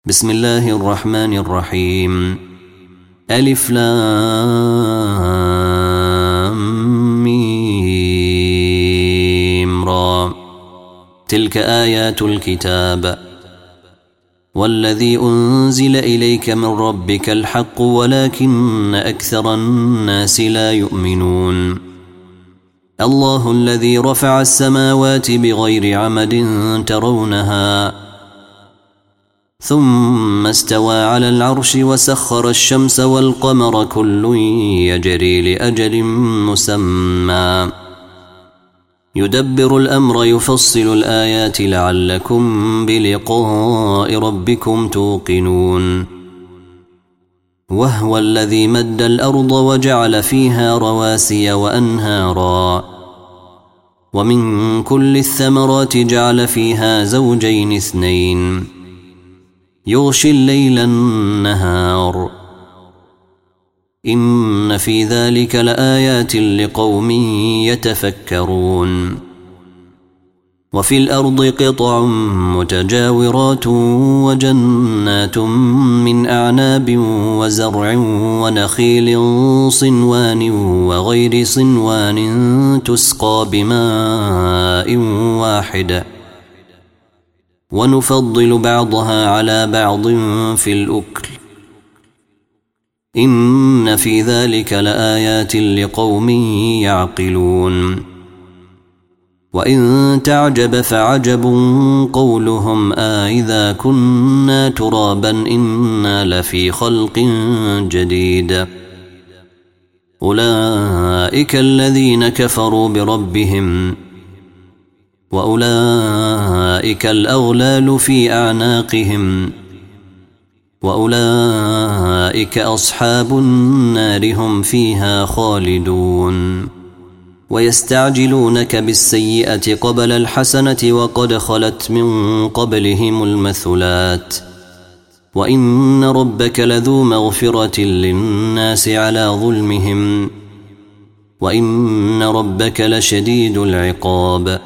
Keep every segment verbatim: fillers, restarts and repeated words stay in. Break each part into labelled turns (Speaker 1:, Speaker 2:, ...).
Speaker 1: بسم الله الرحمن الرحيم. ألف لام ميم را. تلك آيات الكتاب والذي أنزل إليك من ربك الحق ولكن أكثر الناس لا يؤمنون. الله الذي رفع السماوات بغير عمد ترونها ثم استوى على العرش وسخر الشمس والقمر كل يجري لأجل مسمى يدبر الأمر يفصل الآيات لعلكم بلقاء ربكم توقنون. وهو الذي مد الأرض وجعل فيها رواسي وأنهارا ومن كل الثمرات جعل فيها زوجين اثنين يغشي الليل النهار إن في ذلك لآيات لقوم يتفكرون. وفي الأرض قطع متجاورات وجنات من أعناب وزرع ونخيل صنوان وغير صنوان تسقى بماء واحد ونفضل بعضها على بعض في الأكل إن في ذلك لآيات لقوم يعقلون. وإن تعجب فعجب قولهم آئذا كنا ترابا إنا لفي خلق جديد. أولئك الذين كفروا بربهم وأولئك الأغلال في أعناقهم وأولئك أصحاب النار هم فيها خالدون. ويستعجلونك بالسيئة قبل الحسنة وقد خلت من قبلهم المثلات وإن ربك لذو مغفرة للناس على ظلمهم وإن ربك لشديد العقاب.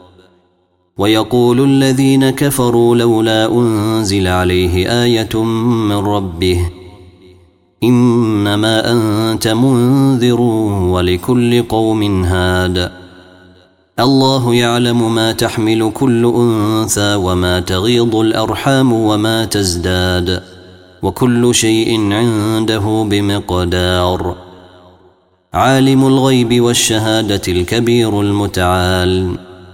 Speaker 1: ويقول الذين كفروا لولا أنزل عليه آية من ربه إنما أنت منذر ولكل قوم هاد. الله يعلم ما تحمل كل أنثى وما تغيض الأرحام وما تزداد وكل شيء عنده بمقدار. عالم الغيب والشهادة الكبير المتعال.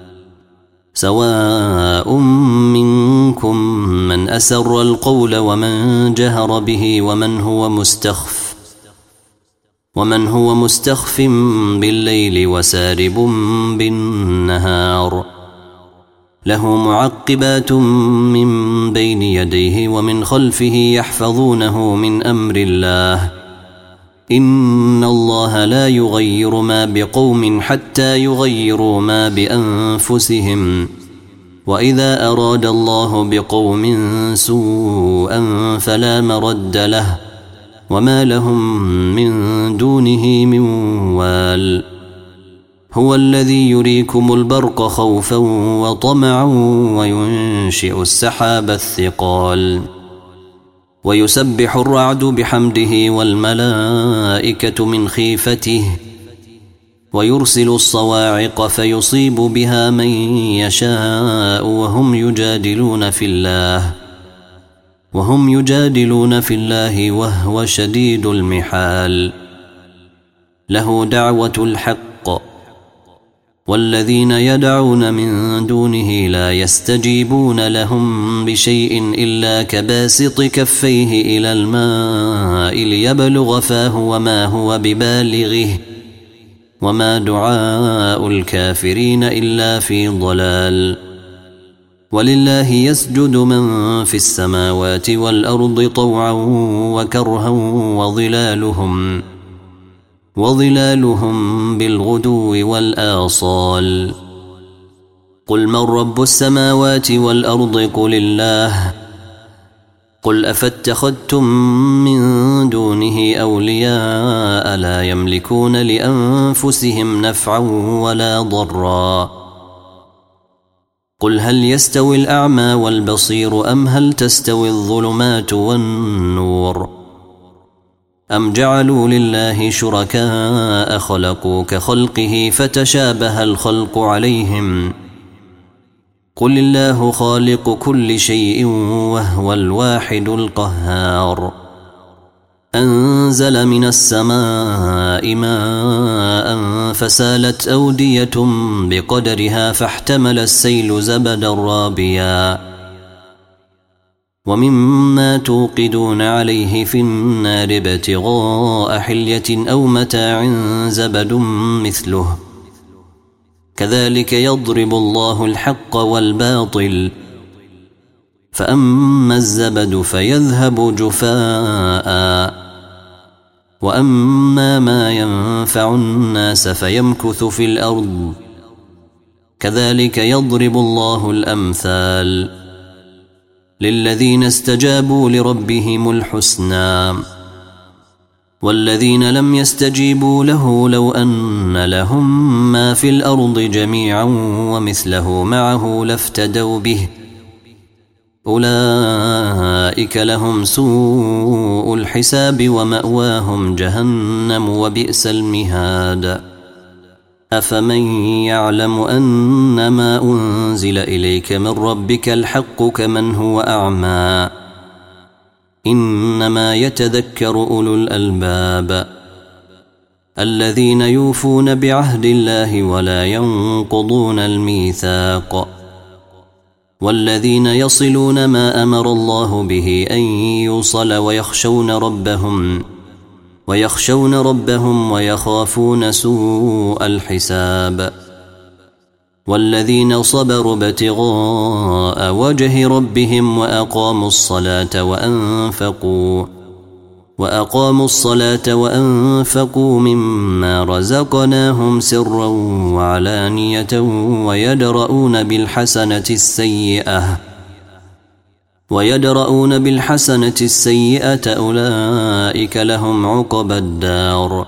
Speaker 1: سواء منكم من أسر القول ومن جهر به ومن هو مستخف ومن هو مستخف بالليل وسارب بالنهار. له معقبات من بين يديه ومن خلفه يحفظونه من أمر الله. إن الله لا يغير ما بقوم حتى يغيروا ما بأنفسهم وإذا أراد الله بقوم سوءا فلا مرد له وما لهم من دونه من وال. هو الذي يريكم البرق خوفا وطمعا وينشئ السحاب الثقال ويسبح الرعد بحمده والملائكة من خيفته ويرسل الصواعق فيصيب بها من يشاء وهم يجادلون في الله وهم يجادلون في الله وهو شديد المحال. له دعوة الحق والذين يدعون من دونه لا يستجيبون لهم بشيء إلا كباسط كفيه إلى الماء ليبلغ فاه وما هو ببالغه وما دعاء الكافرين إلا في ضلال. ولله يسجد من في السماوات والأرض طوعا وكرها وظلالهم وظلالهم بالغدو والآصال. قل من رب السماوات والأرض قل الله. قل أفاتخذتم من دونه أولياء لا يملكون لأنفسهم نفعا ولا ضرا قل هل يستوي الأعمى والبصير أم هل تستوي الظلمات والنور أم جعلوا لله شركاء خلقوا كخلقه فتشابه الخلق عليهم قل الله خالق كل شيء وهو الواحد القهار أنزل من السماء ماء فسالت أودية بقدرها فاحتمل السيل زبدا رابيا ومما توقدون عليه في النار ابتغاء حلية أو متاع زبد مثله كذلك يضرب الله الحق والباطل فأما الزبد فيذهب جفاء وأما ما ينفع الناس فيمكث في الأرض كذلك يضرب الله الأمثال للذين استجابوا لربهم الحسنى والذين لم يستجيبوا له لو أن لهم ما في الأرض جميعا ومثله معه لافتدوا به أولئك لهم سوء الحساب ومأواهم جهنم وبئس المهاد أفمن يعلم أنما أنزل إليك من ربك الحق كمن هو أعمى إنما يتذكر أولو الألباب الذين يوفون بعهد الله ولا ينقضون الميثاق والذين يصلون ما أمر الله به أن يوصل ويخشون ربهم ويخشون ربهم ويخافون سوء الحساب والذين صبروا ابتغاء وجه ربهم وأقاموا الصلاة وأنفقوا وأقاموا الصلاة وأنفقوا مما رزقناهم سرا وعلانية ويدرؤون بالحسنة السيئة ويدرؤون بالحسنة السيئة أولئك لهم عقبى الدار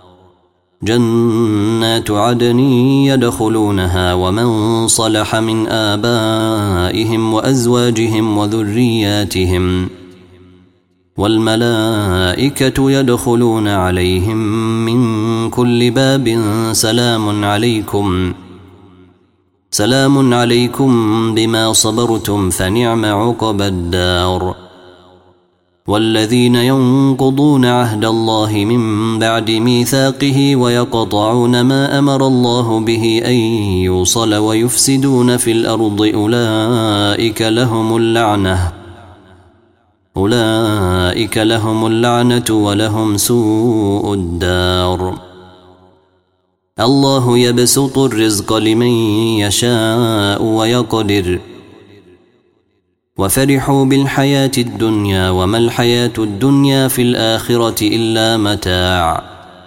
Speaker 1: جنات عدن يدخلونها ومن صلح من آبائهم وأزواجهم وذرياتهم والملائكة يدخلون عليهم من كل باب سلام عليكم سلام عليكم بما صبرتم فنعم عقبى الدار والذين ينقضون عهد الله من بعد ميثاقه ويقطعون ما أمر الله به أن يوصل ويفسدون في الأرض أولئك لهم اللعنة أولئك لهم اللعنة ولهم سوء الدار الله يبسط الرزق لمن يشاء ويقدر وفرحوا بالحياة الدنيا وما الحياة الدنيا في الآخرة إلا متاع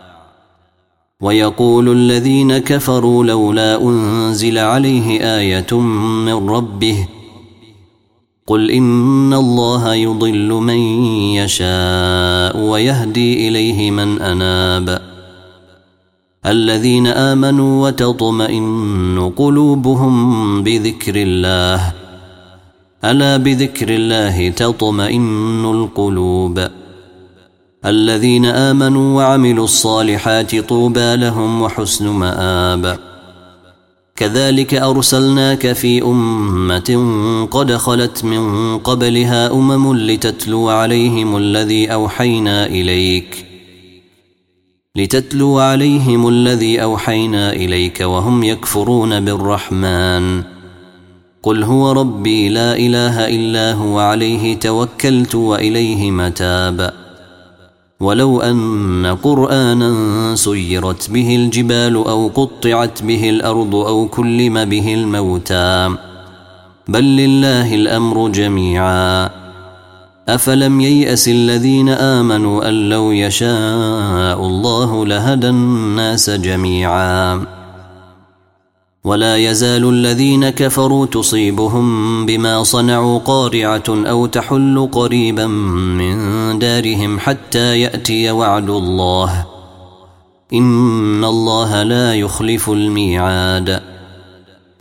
Speaker 1: ويقول الذين كفروا لولا أنزل عليه آية من ربه قل إن الله يضل من يشاء ويهدي إليه من أناب الذين آمنوا وتطمئن قلوبهم بذكر الله ألا بذكر الله تطمئن القلوب الذين آمنوا وعملوا الصالحات طوبى لهم وحسن مآب كذلك أرسلناك في أمة قد خلت من قبلها أمم لتتلو عليهم الذي أوحينا إليك لتتلو عليهم الذي أوحينا إليك وهم يكفرون بالرحمن قل هو ربي لا إله إلا هو عليه توكلت وإليه متاب ولو أن قرآنا سيرت به الجبال أو قطعت به الأرض أو كلم به الموتى بل لله الأمر جميعا أفلم ييأس الذين آمنوا أن لو يشاء الله لهدى الناس جميعا ولا يزال الذين كفروا تصيبهم بما صنعوا قارعة أو تحل قريبا من دارهم حتى يأتي وعد الله إن الله لا يخلف الميعاد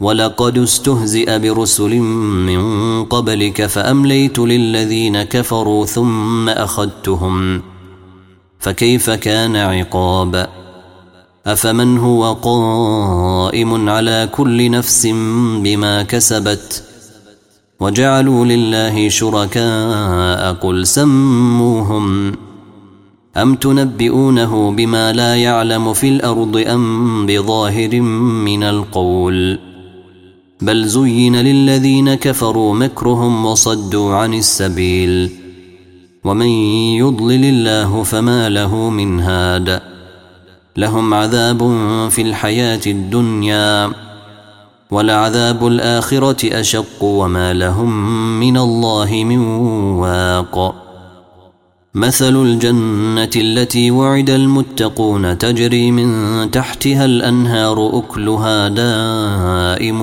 Speaker 1: ولقد استهزئ برسل من قبلك فأمليت للذين كفروا ثم أخذتهم فكيف كان عقاب أفمن هو قائم على كل نفس بما كسبت وجعلوا لله شركاء قل سموهم أم تنبئونه بما لا يعلم في الأرض أم بظاهر من القول بل زين للذين كفروا مكرهم وصدوا عن السبيل ومن يضلل الله فما له من هاد لهم عذاب في الحياة الدنيا ولعذاب الآخرة أشق وما لهم من الله من واق مثل الجنة التي وعد المتقون تجري من تحتها الأنهار أكلها دائم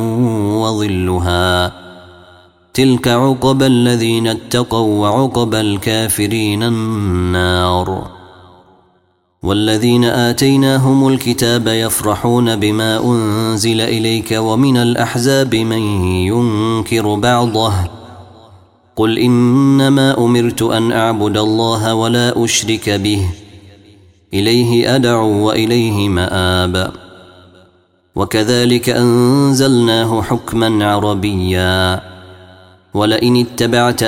Speaker 1: وظلها تلك عقبى الذين اتقوا وعقبى الكافرين النار والذين آتيناهم الكتاب يفرحون بما أنزل إليك ومن الأحزاب من ينكر بعضه قل إنما أمرت أن أعبد الله ولا أشرك به إليه أدعو وإليه مآب وكذلك أنزلناه حكما عربيا ولئن اتبعت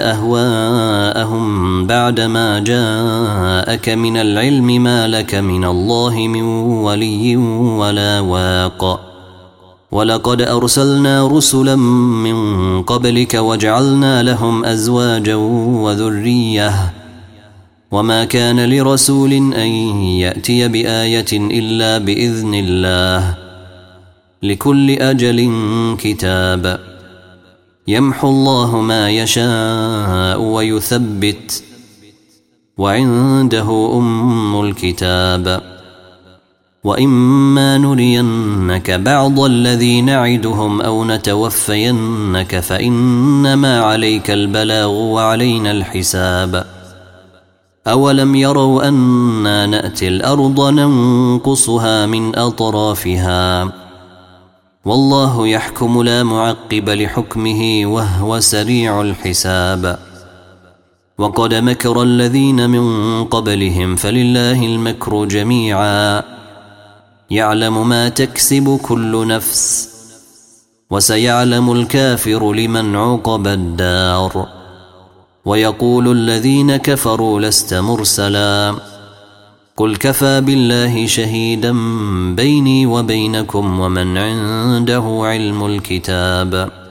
Speaker 1: أهواءهم بعدما جاءك من العلم ما لك من الله من ولي ولا واق ولقد أرسلنا رسلا من قبلك وجعلنا لهم أزواجا وذرية وما كان لرسول أن يأتي بآية إلا بإذن الله لكل أجل كتاب يمحو الله ما يشاء ويثبت وعنده أم الكتاب وإما نرينك بعض الذي نعدهم أو نتوفينك فإنما عليك البلاغ وعلينا الحساب أولم يروا أنا نأتي الأرض ننقصها من أطرافها والله يحكم لا معقب لحكمه وهو سريع الحساب وقد مكر الذين من قبلهم فلله المكر جميعا يعلم ما تكسب كل نفس وسيعلم الكافر لمن عقب الدار ويقول الذين كفروا لست مرسلا قل كفى بالله شهيدا بيني وبينكم ومن عنده علم الكتاب